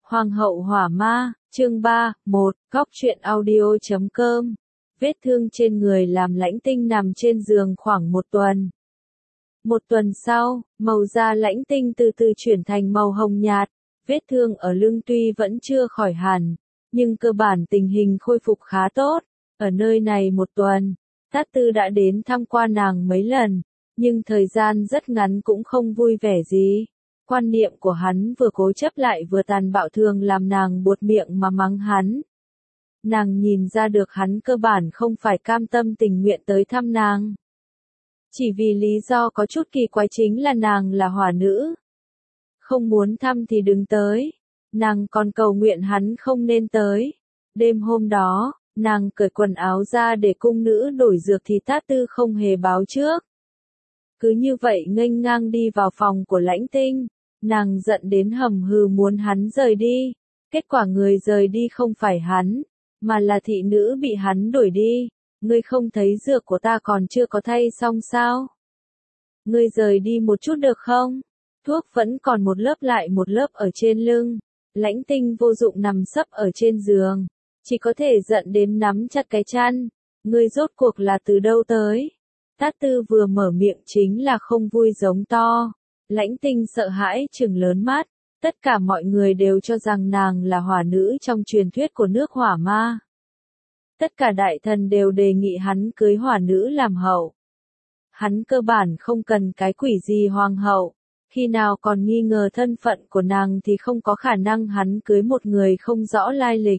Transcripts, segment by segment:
Hoàng hậu hỏa ma, chương 3, 1, góc truyện audio.com. Vết thương trên người làm Lãnh Tinh nằm trên giường khoảng một tuần. Một tuần sau, màu da Lãnh Tinh từ từ chuyển thành màu hồng nhạt, vết thương ở lưng tuy vẫn chưa khỏi hẳn, nhưng cơ bản tình hình khôi phục khá tốt. Ở nơi này một tuần, Tát Tư đã đến thăm qua nàng mấy lần, nhưng thời gian rất ngắn cũng không vui vẻ gì. Quan niệm của hắn vừa cố chấp lại vừa tàn bạo thường làm nàng buột miệng mà mắng hắn. Nàng nhìn ra được hắn cơ bản không phải cam tâm tình nguyện tới thăm nàng. Chỉ vì lý do có chút kỳ quái chính là nàng là hỏa nữ. Không muốn thăm thì đừng tới. Nàng còn cầu nguyện hắn không nên tới. Đêm hôm đó, nàng cởi quần áo ra để cung nữ đổi dược thì Tát Tư không hề báo trước. Cứ như vậy nghênh ngang đi vào phòng của Lãnh Tinh. Nàng giận đến hầm hừ muốn hắn rời đi. Kết quả người rời đi không phải hắn, mà là thị nữ bị hắn đuổi đi. Ngươi không thấy dược của ta còn chưa có thay xong sao? Ngươi rời đi một chút được không? Thuốc vẫn còn một lớp lại một lớp ở trên lưng. Lãnh Tinh vô dụng nằm sấp ở trên giường, chỉ có thể giận đến nắm chặt cái chăn. Ngươi rốt cuộc là từ đâu tới? Tát Tư vừa mở miệng chính là không vui giống to. Lãnh Tinh sợ hãi trừng lớn mắt, tất cả mọi người đều cho rằng nàng là hỏa nữ trong truyền thuyết của nước hỏa ma. Tất cả đại thần đều đề nghị hắn cưới hỏa nữ làm hậu. Hắn cơ bản không cần cái quỷ gì hoàng hậu, khi nào còn nghi ngờ thân phận của nàng thì không có khả năng hắn cưới một người không rõ lai lịch.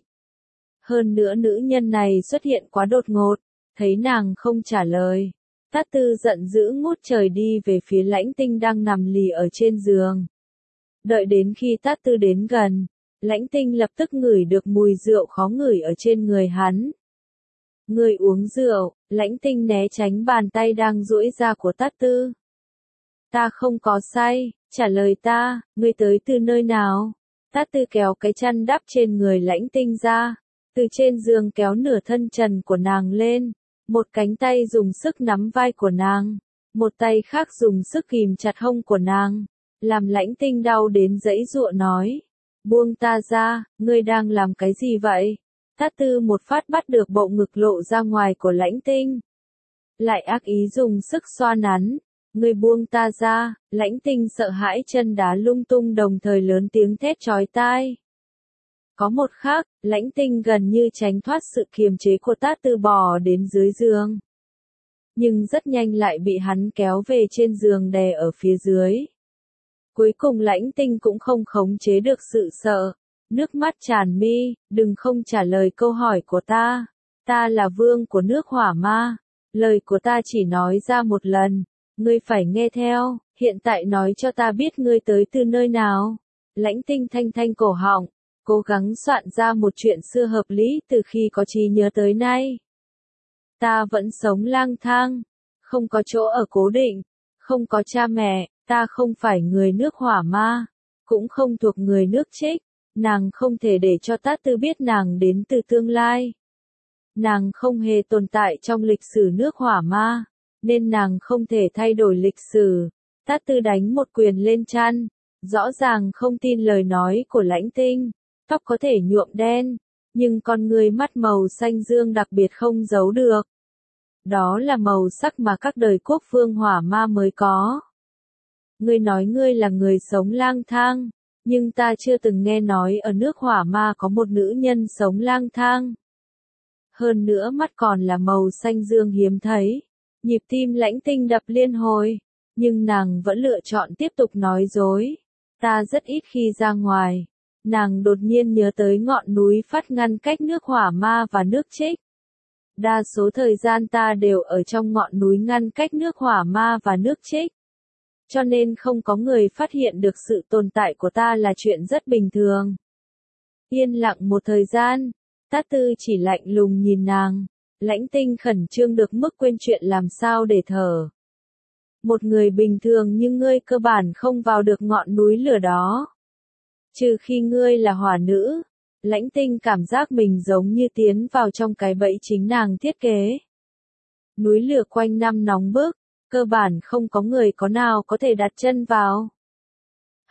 Hơn nữa nữ nhân này xuất hiện quá đột ngột, thấy nàng không trả lời. Tát Tư giận dữ ngút trời đi về phía Lãnh Tinh đang nằm lì ở trên giường. Đợi đến khi Tát Tư đến gần, Lãnh Tinh lập tức ngửi được mùi rượu khó ngửi ở trên người hắn. Người uống rượu, Lãnh Tinh né tránh bàn tay đang duỗi ra của Tát Tư. Ta không có say, trả lời ta, ngươi tới từ nơi nào? Tát Tư kéo cái chăn đắp trên người Lãnh Tinh ra, từ trên giường kéo nửa thân trần của nàng lên. Một cánh tay dùng sức nắm vai của nàng, một tay khác dùng sức kìm chặt hông của nàng, làm Lãnh Tinh đau đến giãy giụa nói. Buông ta ra, ngươi đang làm cái gì vậy? Tát Tư một phát bắt được bộ ngực lộ ra ngoài của Lãnh Tinh. Lại ác ý dùng sức xoa nắn. Ngươi buông ta ra, Lãnh Tinh sợ hãi chân đá lung tung đồng thời lớn tiếng thét chói tai. Có một khắc, Lãnh Tinh gần như tránh thoát sự kiềm chế của Tát Tư bò đến dưới giường. Nhưng rất nhanh lại bị hắn kéo về trên giường đè ở phía dưới. Cuối cùng Lãnh Tinh cũng không khống chế được sự sợ. Nước mắt tràn mi, đừng không trả lời câu hỏi của ta. Ta là vương của nước hỏa ma. Lời của ta chỉ nói ra một lần. Ngươi phải nghe theo, hiện tại nói cho ta biết ngươi tới từ nơi nào. Lãnh Tinh thanh thanh cổ họng. Cố gắng soạn ra một chuyện xưa hợp lý từ khi có trí nhớ tới nay. Ta vẫn sống lang thang, không có chỗ ở cố định, không có cha mẹ, ta không phải người nước hỏa ma, cũng không thuộc người nước Trích. Nàng không thể để cho Tát Tư biết nàng đến từ tương lai. Nàng không hề tồn tại trong lịch sử nước hỏa ma, nên nàng không thể thay đổi lịch sử. Tát Tư đánh một quyền lên chăn, rõ ràng không tin lời nói của Lãnh Tinh. Tóc có thể nhuộm đen, nhưng con người mắt màu xanh dương đặc biệt không giấu được. Đó là màu sắc mà các đời quốc vương hỏa ma mới có. Ngươi nói ngươi là người sống lang thang, nhưng ta chưa từng nghe nói ở nước hỏa ma có một nữ nhân sống lang thang. Hơn nữa mắt còn là màu xanh dương hiếm thấy. Nhịp tim Lãnh Tinh đập liên hồi, nhưng nàng vẫn lựa chọn tiếp tục nói dối. Ta rất ít khi ra ngoài. Nàng đột nhiên nhớ tới ngọn núi phát ngăn cách nước hỏa ma và nước Trích. Đa số thời gian ta đều ở trong ngọn núi ngăn cách nước hỏa ma và nước Trích. Cho nên không có người phát hiện được sự tồn tại của ta là chuyện rất bình thường. Yên lặng một thời gian, Tát Tư chỉ lạnh lùng nhìn nàng. Lãnh Tinh khẩn trương được mức quên chuyện làm sao để thở. Một người bình thường như ngươi cơ bản không vào được ngọn núi lửa đó. Trừ khi ngươi là hỏa nữ, Lãnh Tinh cảm giác mình giống như tiến vào trong cái bẫy chính nàng thiết kế. Núi lửa quanh năm nóng bức, cơ bản không có người có nào có thể đặt chân vào.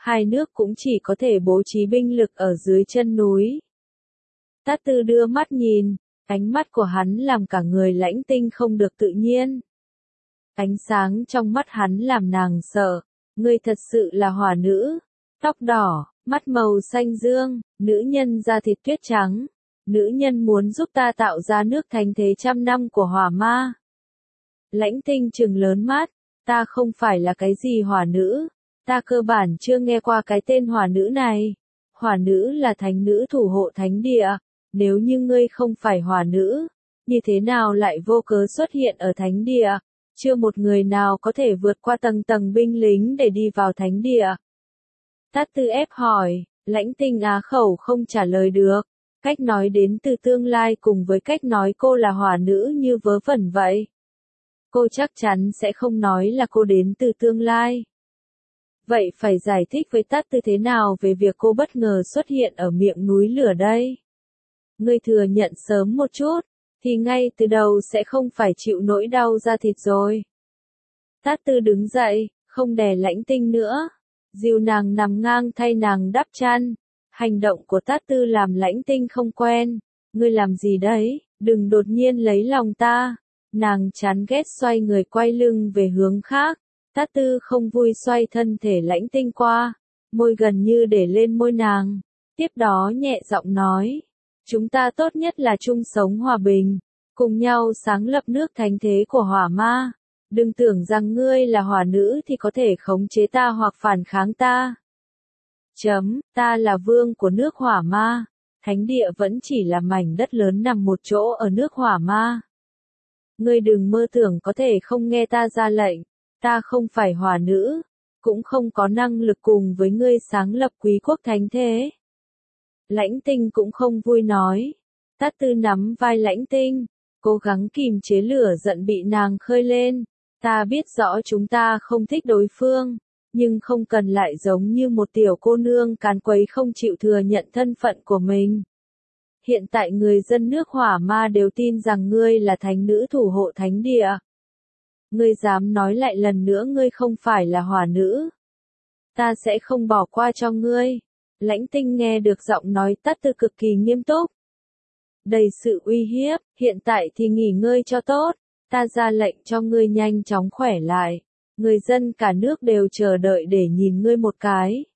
hai nước cũng chỉ có thể bố trí binh lực ở dưới chân núi. Tát Tư đưa mắt nhìn, ánh mắt của hắn làm cả người Lãnh Tinh không được tự nhiên. Ánh sáng trong mắt hắn làm nàng sợ, ngươi thật sự là hỏa nữ, tóc đỏ, mắt màu xanh dương, nữ nhân da thịt tuyết trắng, nữ nhân muốn giúp ta tạo ra nước thánh thế trăm năm của hỏa ma. Lãnh Tinh trừng lớn mắt, ta không phải là cái gì hỏa nữ, ta cơ bản chưa nghe qua cái tên hỏa nữ này. Hỏa nữ là thánh nữ thủ hộ thánh địa, nếu như ngươi không phải hỏa nữ, như thế nào lại vô cớ xuất hiện ở thánh địa? Chưa một người nào có thể vượt qua tầng tầng binh lính để đi vào thánh địa. Tát Tư ép hỏi, Lãnh Tinh á khẩu không trả lời được, cách nói đến từ tương lai cùng với cách nói cô là hỏa nữ như vớ vẩn vậy. Cô chắc chắn sẽ không nói là cô đến từ tương lai. Vậy phải giải thích với Tát Tư thế nào về việc cô bất ngờ xuất hiện ở miệng núi lửa đây? Ngươi thừa nhận sớm một chút, thì ngay từ đầu sẽ không phải chịu nỗi đau da thịt rồi. Tát Tư đứng dậy, không đè Lãnh Tinh nữa, dìu nàng nằm ngang thay nàng đắp chăn. Hành động của Tát Tư làm Lãnh Tinh không quen. Ngươi làm gì đấy, đừng đột nhiên lấy lòng ta. Nàng chán ghét xoay người quay lưng về hướng khác. Tát Tư không vui xoay thân thể Lãnh Tinh qua, môi gần như để lên môi nàng. Tiếp đó nhẹ giọng nói, chúng ta tốt nhất là chung sống hòa bình, cùng nhau sáng lập nước thánh thế của hỏa ma. Đừng tưởng rằng ngươi là hỏa nữ thì có thể khống chế ta hoặc phản kháng ta. Ta là vương của nước hỏa ma. Thánh địa vẫn chỉ là mảnh đất lớn nằm một chỗ ở nước hỏa ma. Ngươi đừng mơ tưởng có thể không nghe ta ra lệnh. Ta không phải hỏa nữ, cũng không có năng lực cùng với ngươi sáng lập quý quốc thánh thế. Lãnh Tinh cũng không vui nói. Tát Tư nắm vai Lãnh Tinh, cố gắng kìm chế lửa giận bị nàng khơi lên. Ta biết rõ chúng ta không thích đối phương, nhưng không cần lại giống như một tiểu cô nương càn quấy không chịu thừa nhận thân phận của mình. Hiện tại người dân nước hỏa ma đều tin rằng ngươi là thánh nữ thủ hộ thánh địa. Ngươi dám nói lại lần nữa ngươi không phải là hỏa nữ. Ta sẽ không bỏ qua cho ngươi. Lãnh Tinh nghe được giọng nói Tát Tư cực kỳ nghiêm túc. Đầy sự uy hiếp, hiện tại thì nghỉ ngơi cho tốt. Ta ra lệnh cho ngươi nhanh chóng khỏe lại. Người dân cả nước đều chờ đợi để nhìn ngươi một cái.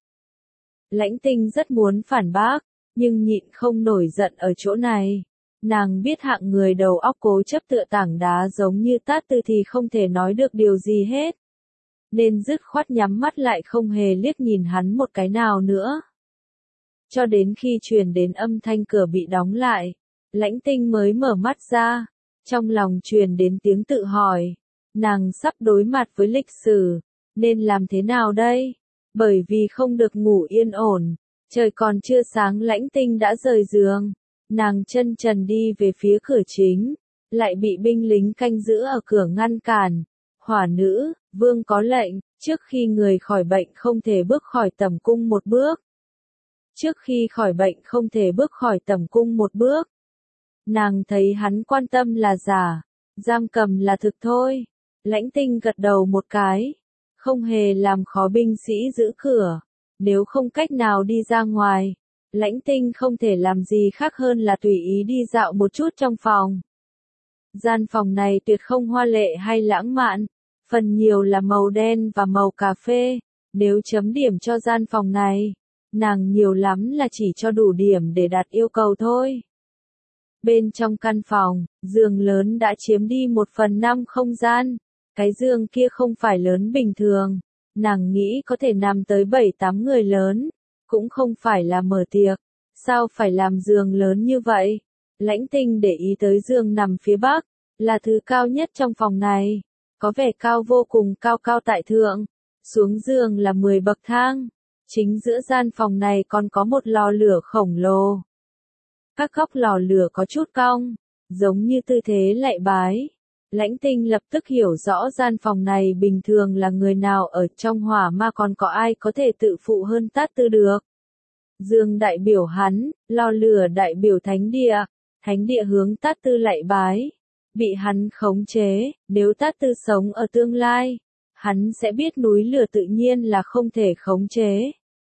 Lãnh Tinh rất muốn phản bác, nhưng nhịn không nổi giận ở chỗ này. Nàng biết hạng người đầu óc cố chấp tựa tảng đá giống như Tát Tư thì không thể nói được điều gì hết. Nên dứt khoát nhắm mắt lại không hề liếc nhìn hắn một cái nào nữa. Cho đến khi truyền đến âm thanh cửa bị đóng lại, Lãnh Tinh mới mở mắt ra, trong lòng truyền đến tiếng tự hỏi. Nàng sắp đối mặt với lịch sử, nên làm thế nào đây? Bởi vì không được ngủ yên ổn, trời còn chưa sáng Lãnh Tinh đã rời giường. Nàng chân trần đi về phía cửa chính, lại bị binh lính canh giữ ở cửa ngăn cản. Hỏa nữ, vương có lệnh, trước khi người khỏi bệnh không thể bước khỏi tẩm cung một bước. Trước khi khỏi bệnh không thể bước khỏi tẩm cung một bước. Nàng thấy hắn quan tâm là giả, giam cầm là thực thôi. Lãnh Tinh gật đầu một cái, không hề làm khó binh sĩ giữ cửa. Nếu không cách nào đi ra ngoài, Lãnh Tinh không thể làm gì khác hơn là tùy ý đi dạo một chút trong phòng. Gian phòng này tuyệt không hoa lệ hay lãng mạn, phần nhiều là màu đen và màu cà phê. Nếu chấm điểm cho gian phòng này, nàng nhiều lắm là chỉ cho đủ điểm để đạt yêu cầu thôi. Bên trong căn phòng, giường lớn đã chiếm đi 1/5 không gian. Cái giường kia không phải lớn bình thường, nàng nghĩ có thể nằm tới 7-8 người lớn, cũng không phải là mở tiệc, sao phải làm giường lớn như vậy? Lãnh Tinh để ý tới giường nằm phía bắc, là thứ cao nhất trong phòng này, có vẻ cao vô cùng cao cao tại thượng, xuống giường là 10 bậc thang, chính giữa gian phòng này còn có một lò lửa khổng lồ. Các góc lò lửa có chút cong, giống như tư thế lạy bái. Lãnh Tinh lập tức hiểu rõ gian phòng này bình thường là người nào ở trong hỏa ma còn có ai có thể tự phụ hơn Tát Tư được. Dương đại biểu hắn, lò lửa đại biểu thánh địa hướng Tát Tư lạy bái. Bị hắn khống chế, nếu Tát Tư sống ở tương lai, hắn sẽ biết núi lửa tự nhiên là không thể khống chế.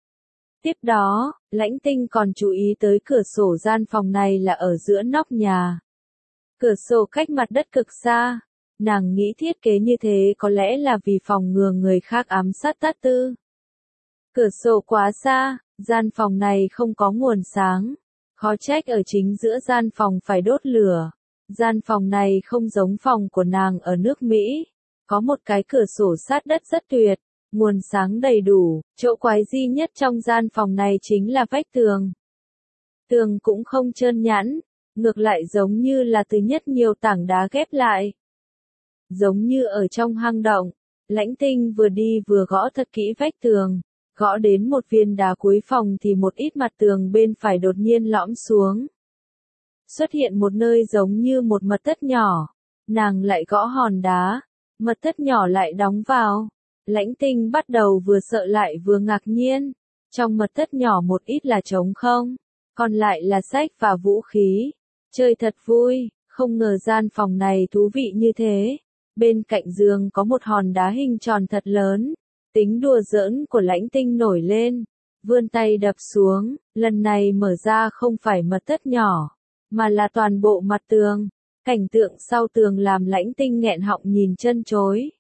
Tiếp đó, Lãnh Tinh còn chú ý tới cửa sổ gian phòng này là ở giữa nóc nhà. Cửa sổ cách mặt đất cực xa. Nàng nghĩ thiết kế như thế có lẽ là vì phòng ngừa người khác ám sát Tát Tư. Cửa sổ quá xa, gian phòng này không có nguồn sáng. Khó trách ở chính giữa gian phòng phải đốt lửa. Gian phòng này không giống phòng của nàng ở nước Mỹ. Có một cái cửa sổ sát đất rất tuyệt, nguồn sáng đầy đủ. Chỗ quái dị nhất trong gian phòng này chính là vách tường. Tường cũng không trơn nhẵn, ngược lại giống như là từ nhất nhiều tảng đá ghép lại. Giống như ở trong hang động, Lãnh Tinh vừa đi vừa gõ thật kỹ vách tường. Gõ đến một viên đá cuối phòng thì một ít mặt tường bên phải đột nhiên lõm xuống. Xuất hiện một nơi giống như một mật thất nhỏ. Nàng lại gõ hòn đá, mật thất nhỏ lại đóng vào. Lãnh Tinh bắt đầu vừa sợ lại vừa ngạc nhiên. Trong mật thất nhỏ một ít là trống không, còn lại là sách và vũ khí. Chơi thật vui, không ngờ gian phòng này thú vị như thế. Bên cạnh giường có một hòn đá hình tròn thật lớn. Tính đùa giỡn của Lãnh Tinh nổi lên, vươn tay đập xuống, lần này mở ra không phải mật thất nhỏ, mà là toàn bộ mặt tường. Cảnh tượng sau tường làm Lãnh Tinh nghẹn họng nhìn chân chối.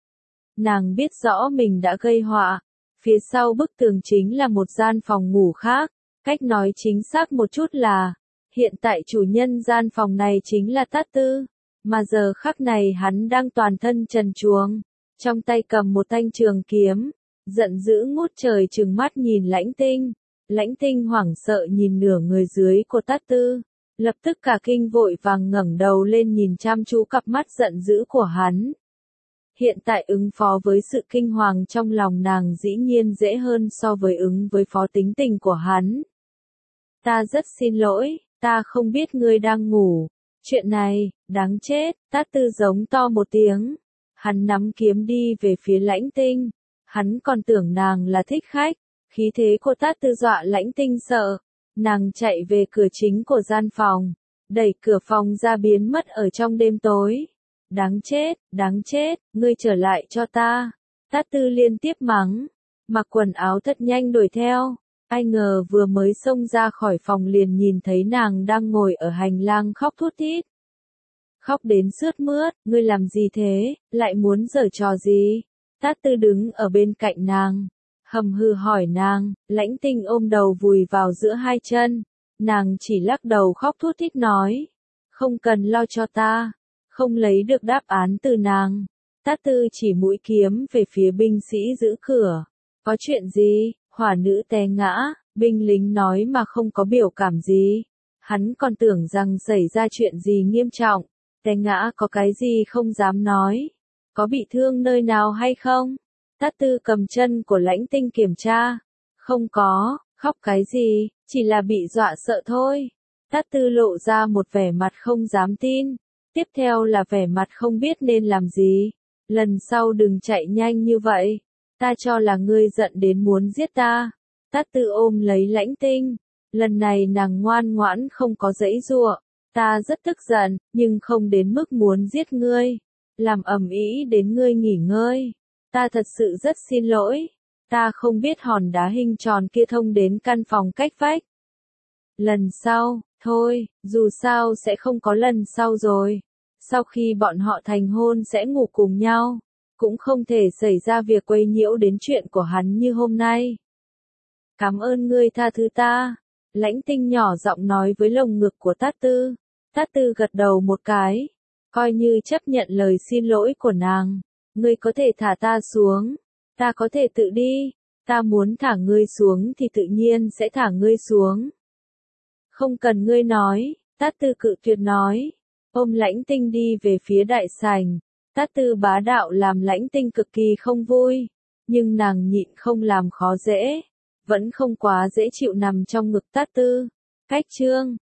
Nàng biết rõ mình đã gây họa, phía sau bức tường chính là một gian phòng ngủ khác, cách nói chính xác một chút là, hiện tại chủ nhân gian phòng này chính là Tát Tư, mà giờ khắc này hắn đang toàn thân trần truồng. Trong tay cầm một thanh trường kiếm, giận dữ ngút trời trừng mắt nhìn Lãnh Tinh. Lãnh Tinh hoảng sợ nhìn nửa người dưới của Tát Tư, lập tức cả kinh vội vàng ngẩng đầu lên nhìn chăm chú cặp mắt giận dữ của hắn. Hiện tại ứng phó với sự kinh hoàng trong lòng nàng dĩ nhiên dễ hơn so với ứng với phó tính tình của hắn. Ta rất xin lỗi, ta không biết ngươi đang ngủ. Chuyện này, đáng chết, Tát Tư giống to một tiếng. Hắn nắm kiếm đi về phía Lãnh Tinh. Hắn còn tưởng nàng là thích khách. Khí thế của Tát Tư dọa Lãnh Tinh sợ. Nàng chạy về cửa chính của gian phòng. Đẩy cửa phòng ra biến mất ở trong đêm tối. Đáng chết, ngươi trở lại cho ta. Tát Tư liên tiếp mắng. Mặc quần áo thật nhanh đuổi theo. Ai ngờ vừa mới xông ra khỏi phòng liền nhìn thấy nàng đang ngồi ở hành lang khóc thút thít. Khóc đến sướt mướt, ngươi làm gì thế, lại muốn giở trò gì? Tát Tư đứng ở bên cạnh nàng, hầm hừ hỏi nàng. Lãnh Tinh ôm đầu vùi vào giữa hai chân, nàng chỉ lắc đầu khóc thút thít nói, không cần lo cho ta, không lấy được đáp án từ nàng. Tát Tư chỉ mũi kiếm về phía binh sĩ giữ cửa, có chuyện gì? Hỏa nữ té ngã, binh lính nói mà không có biểu cảm gì, hắn còn tưởng rằng xảy ra chuyện gì nghiêm trọng. Té ngã có cái gì không dám nói, có bị thương nơi nào hay không? Tát Tư cầm chân của Lãnh Tinh kiểm tra, không có, khóc cái gì, chỉ là bị dọa sợ thôi. Tát Tư lộ ra một vẻ mặt không dám tin, tiếp theo là vẻ mặt không biết nên làm gì. Lần sau đừng chạy nhanh như vậy, ta cho là ngươi giận đến muốn giết ta. Tát Tư ôm lấy Lãnh Tinh, lần này nàng ngoan ngoãn không có giãy giụa. Ta rất tức giận, nhưng không đến mức muốn giết ngươi, làm ầm ĩ đến ngươi nghỉ ngơi. Ta thật sự rất xin lỗi, ta không biết hòn đá hình tròn kia thông đến căn phòng cách vách. Lần sau, thôi, dù sao sẽ không có lần sau rồi. Sau khi bọn họ thành hôn sẽ ngủ cùng nhau, cũng không thể xảy ra việc quấy nhiễu đến chuyện của hắn như hôm nay. Cảm ơn ngươi tha thứ ta. Lãnh Tinh nhỏ giọng nói với lồng ngực của Tát Tư. Tát Tư gật đầu một cái, coi như chấp nhận lời xin lỗi của nàng. Ngươi có thể thả ta xuống, ta có thể tự đi, ta muốn thả ngươi xuống thì tự nhiên sẽ thả ngươi xuống. Không cần ngươi nói, Tát Tư cự tuyệt nói, ôm Lãnh Tinh đi về phía đại sảnh. Tát Tư bá đạo làm Lãnh Tinh cực kỳ không vui, nhưng nàng nhịn không làm khó dễ, vẫn không quá dễ chịu nằm trong ngực Tát Tư. Cách chương